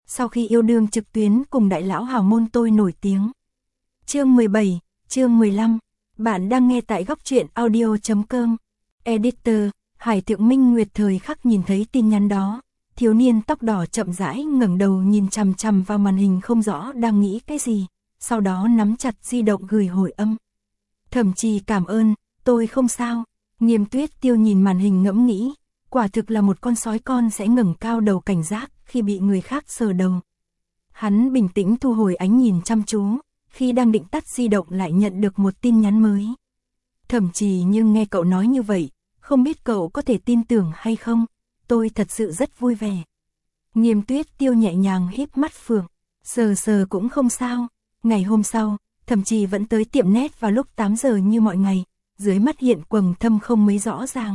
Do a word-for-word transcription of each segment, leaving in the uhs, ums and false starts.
sau khi yêu đương trực tuyến cùng đại lão hào môn tôi nổi tiếng. Chương mười bảy, chương mười lăm, bạn đang nghe tại góc truyện audio chấm com. Editor, Hải Thượng Minh Nguyệt thời khắc nhìn thấy tin nhắn đó, thiếu niên tóc đỏ chậm rãi ngẩng đầu nhìn chằm chằm vào màn hình không rõ đang nghĩ cái gì, sau đó nắm chặt di động gửi hồi âm. Thẩm Trì cảm ơn, tôi không sao. Nghiêm Tuyết Tiêu nhìn màn hình ngẫm nghĩ, quả thực là một con sói con sẽ ngẩng cao đầu cảnh giác khi bị người khác sờ đầu. Hắn bình tĩnh thu hồi ánh nhìn chăm chú, khi đang định tắt di động lại nhận được một tin nhắn mới. Thẩm Trì, nhưng nghe cậu nói như vậy, không biết cậu có thể tin tưởng hay không, tôi thật sự rất vui vẻ. Nghiêm Tuyết Tiêu nhẹ nhàng híp mắt phượng, sờ sờ cũng không sao. Ngày hôm sau, Thẩm Trì vẫn tới tiệm nét vào lúc tám giờ như mọi ngày, dưới mắt hiện quầng thâm không mấy rõ ràng.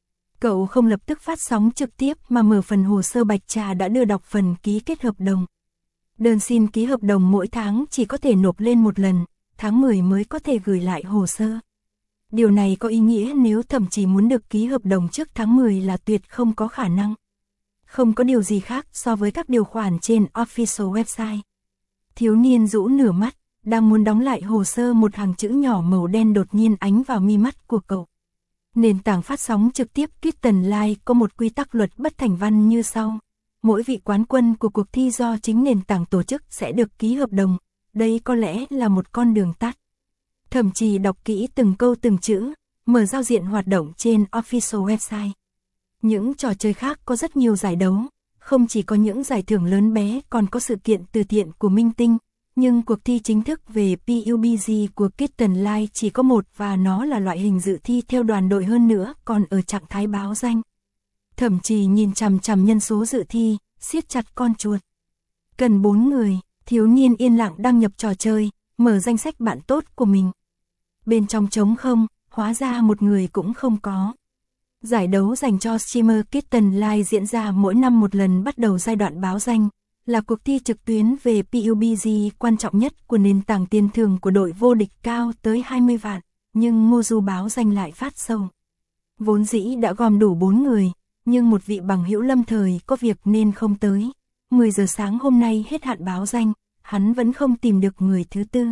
Cậu không lập tức phát sóng trực tiếp mà mở phần hồ sơ bạch trà đã đưa đọc phần ký kết hợp đồng. Đơn xin ký hợp đồng mỗi tháng chỉ có thể nộp lên một lần, tháng mười mới có thể gửi lại hồ sơ. Điều này có ý nghĩa nếu Thẩm Trì muốn được ký hợp đồng trước tháng mười là tuyệt không có khả năng. Không có điều gì khác so với các điều khoản trên official website. Thiếu niên rũ nửa mắt, đang muốn đóng lại hồ sơ, một hàng chữ nhỏ màu đen đột nhiên ánh vào mi mắt của cậu. Nền tảng phát sóng trực tiếp Kitten Live có một quy tắc luật bất thành văn như sau. Mỗi vị quán quân của cuộc thi do chính nền tảng tổ chức sẽ được ký hợp đồng. Đây có lẽ là một con đường tắt. Thẩm Trì đọc kỹ từng câu từng chữ, mở giao diện hoạt động trên official website. Những trò chơi khác có rất nhiều giải đấu, không chỉ có những giải thưởng lớn bé còn có sự kiện từ thiện của minh tinh. Nhưng cuộc thi chính thức về pê u bê giê của Kitten Live chỉ có một và nó là loại hình dự thi theo đoàn đội, hơn nữa còn ở trạng thái báo danh. Thẩm Trì nhìn chằm chằm nhân số dự thi, siết chặt con chuột. Cần bốn người, thiếu niên yên lặng đăng nhập trò chơi, mở danh sách bạn tốt của mình. Bên trong trống không, hóa ra một người cũng không có. Giải đấu dành cho streamer Kitten Live diễn ra mỗi năm một lần, bắt đầu giai đoạn báo danh. Là cuộc thi trực tuyến về pê u bê giê quan trọng nhất của nền tảng, tiền thưởng của đội vô địch cao tới hai mươi vạn, nhưng Ngô Du báo danh lại phát sâu. Vốn dĩ đã gom đủ bốn người, nhưng một vị bằng hữu lâm thời có việc nên không tới. mười giờ sáng hôm nay hết hạn báo danh, hắn vẫn không tìm được người thứ tư.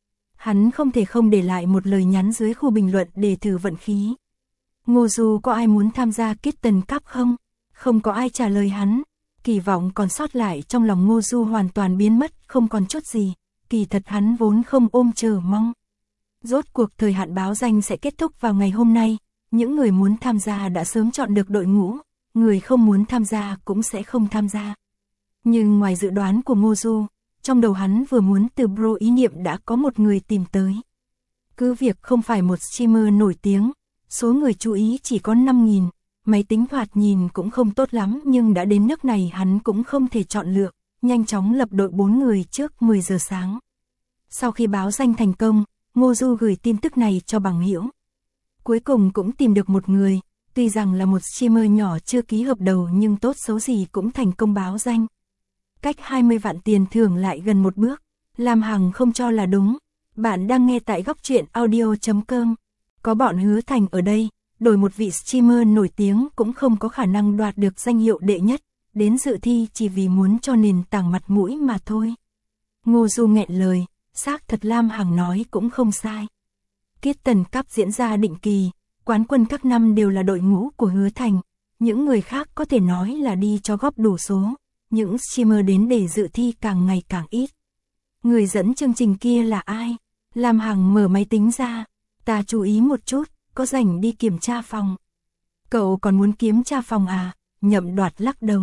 Hắn không thể không để lại một lời nhắn dưới khu bình luận để thử vận khí. Ngô Du, có ai muốn tham gia Kitten Cup không? Không có ai trả lời hắn. Kỳ vọng còn sót lại trong lòng Ngô Du hoàn toàn biến mất, không còn chút gì. Kỳ thật hắn vốn không ôm chờ mong. Rốt cuộc thời hạn báo danh sẽ kết thúc vào ngày hôm nay. Những người muốn tham gia đã sớm chọn được đội ngũ, người không muốn tham gia cũng sẽ không tham gia. Nhưng ngoài dự đoán của Ngô Du, trong đầu hắn vừa muốn từ bro ý niệm đã có một người tìm tới. Cứ việc không phải một streamer nổi tiếng, số người chú ý chỉ có năm nghìn. Máy tính thoạt nhìn cũng không tốt lắm, nhưng đã đến nước này hắn cũng không thể chọn lựa, nhanh chóng lập đội bốn người trước mười giờ sáng. Sau khi báo danh thành công, Ngô Du gửi tin tức này cho bằng hữu. Cuối cùng cũng tìm được một người, tuy rằng là một streamer nhỏ chưa ký hợp đồng nhưng tốt xấu gì cũng thành công báo danh. Cách hai mươi vạn tiền thưởng lại gần một bước, Lam Hằng không cho là đúng. Bạn đang nghe tại góc truyện audio chấm com. Có bọn Hứa Thành ở đây, đổi một vị streamer nổi tiếng cũng không có khả năng đoạt được danh hiệu đệ nhất, đến dự thi chỉ vì muốn cho nền tảng mặt mũi mà thôi. Ngô Du nghẹn lời, xác thật Lam Hằng nói cũng không sai. Kitten Cup diễn ra định kỳ, quán quân các năm đều là đội ngũ của Hứa Thành, những người khác có thể nói là đi cho góp đủ số, những streamer đến để dự thi càng ngày càng ít. Người dẫn chương trình kia là ai? Lam Hằng mở máy tính ra, ta chú ý một chút. Có rảnh đi kiểm tra phòng. Cậu còn muốn kiểm tra phòng à? Nhậm Đoạt lắc đầu.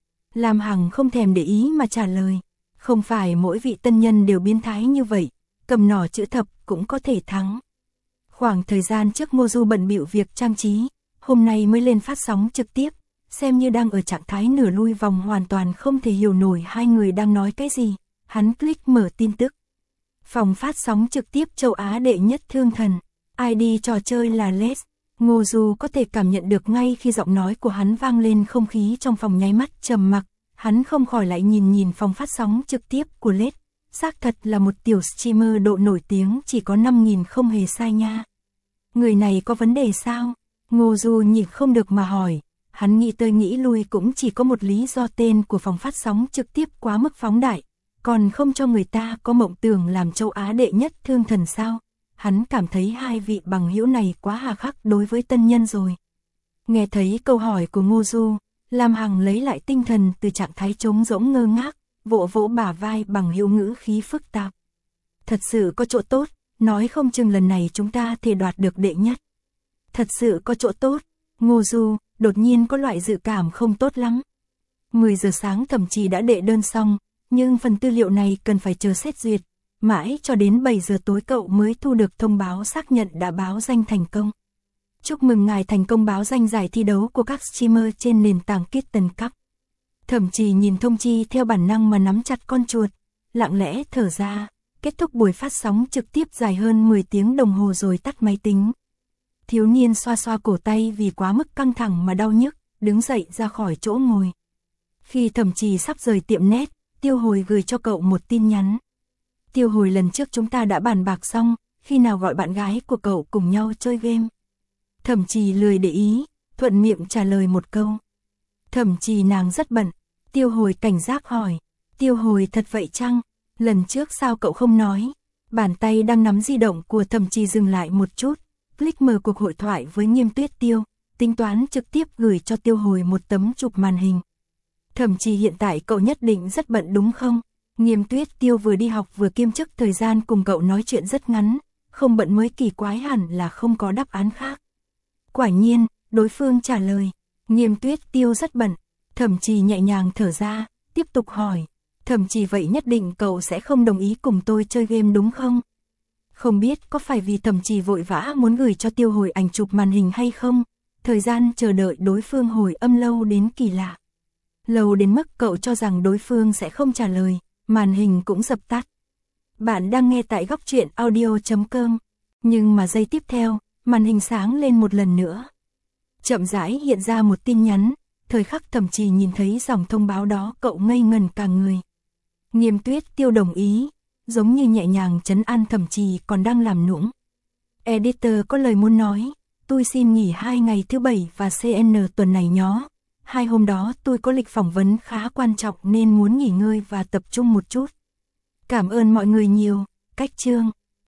Lam Hằng không thèm để ý mà trả lời. Không phải mỗi vị tân nhân đều biến thái như vậy, cầm nỏ chữ thập cũng có thể thắng. Khoảng thời gian trước Ngô Du bận bịu việc trang trí, hôm nay mới lên phát sóng trực tiếp, xem như đang ở trạng thái nửa lui vòng, hoàn toàn không thể hiểu nổi hai người đang nói cái gì. Hắn click mở tin tức. Phòng phát sóng trực tiếp châu Á đệ nhất Thương Thần. i đê trò chơi là Les. Ngô Du có thể cảm nhận được ngay khi giọng nói của hắn vang lên, không khí trong phòng nháy mắt trầm mặc. Hắn không khỏi lại nhìn nhìn phòng phát sóng trực tiếp của Les. Xác thật là một tiểu streamer độ nổi tiếng, chỉ có năm nghìn không hề sai nha. Người này có vấn đề sao? Ngô Du nhịn không được mà hỏi. Hắn nghĩ tới nghĩ lui cũng chỉ có một lý do tên của phòng phát sóng trực tiếp quá mức phóng đại, còn không cho người ta có mộng tưởng làm châu Á đệ nhất thương thần sao. Hắn cảm thấy hai vị bằng hữu này quá hà khắc đối với tân nhân rồi. Nghe thấy câu hỏi của Ngô Du, Lam Hằng lấy lại tinh thần từ trạng thái trống rỗng ngơ ngác, vỗ vỗ bả vai bằng hữu ngữ khí phức tạp. Thật sự có chỗ tốt, nói không chừng lần này chúng ta thể đoạt được đệ nhất. Thật sự có chỗ tốt, Ngô Du đột nhiên có loại dự cảm không tốt lắm. mười giờ sáng Thẩm Trì đã đệ đơn xong, nhưng phần tư liệu này cần phải chờ xét duyệt. Mãi cho đến bảy giờ tối cậu mới thu được thông báo xác nhận đã báo danh thành công. Chúc mừng ngài thành công báo danh giải thi đấu của các streamer trên nền tảng Kitten Cup. Thẩm Trì nhìn thông chi theo bản năng mà nắm chặt con chuột, lặng lẽ thở ra, kết thúc buổi phát sóng trực tiếp dài hơn mười tiếng đồng hồ rồi tắt máy tính. Thiếu niên xoa xoa cổ tay vì quá mức căng thẳng mà đau nhức, đứng dậy ra khỏi chỗ ngồi. Khi Thẩm Trì sắp rời tiệm net, Tiêu Hồi gửi cho cậu một tin nhắn. Tiêu Hồi, lần trước chúng ta đã bàn bạc xong, khi nào gọi bạn gái của cậu cùng nhau chơi game. Thẩm Trì lười để ý, thuận miệng trả lời một câu. Thẩm Trì, nàng rất bận. Tiêu Hồi cảnh giác hỏi. Tiêu Hồi, thật vậy chăng? Lần trước sao cậu không nói? Bàn tay đang nắm di động của Thẩm Trì dừng lại một chút, click mở cuộc hội thoại với Nghiêm Tuyết Tiêu, tính toán trực tiếp gửi cho Tiêu Hồi một tấm chụp màn hình. Thẩm Trì, hiện tại cậu nhất định rất bận đúng không? Nghiêm Tuyết Tiêu vừa đi học vừa kiêm chức, thời gian cùng cậu nói chuyện rất ngắn, không bận mới kỳ quái, hẳn là không có đáp án khác. Quả nhiên, đối phương trả lời, Nghiêm Tuyết Tiêu rất bận. Thẩm Trì nhẹ nhàng thở ra, tiếp tục hỏi, Thẩm Trì, vậy nhất định cậu sẽ không đồng ý cùng tôi chơi game đúng không? Không biết có phải vì Thẩm Trì vội vã muốn gửi cho Tiêu Hồi ảnh chụp màn hình hay không, thời gian chờ đợi đối phương hồi âm lâu đến kỳ lạ. Lâu đến mức cậu cho rằng đối phương sẽ không trả lời, màn hình cũng dập tắt. Bạn đang nghe tại góc truyện audio chấm com, nhưng mà giây tiếp theo, màn hình sáng lên một lần nữa. Chậm rãi hiện ra một tin nhắn, thời khắc Thẩm Trì nhìn thấy dòng thông báo đó cậu ngây ngần cả người. Nghiêm Tuyết Tiêu đồng ý, giống như nhẹ nhàng trấn an Thẩm Trì còn đang làm nũng. Editor có lời muốn nói, tôi xin nghỉ hai ngày thứ bảy và xê en tuần này nhó. Hai hôm đó tôi có lịch phỏng vấn khá quan trọng nên muốn nghỉ ngơi và tập trung một chút. Cảm ơn mọi người nhiều, cách chương.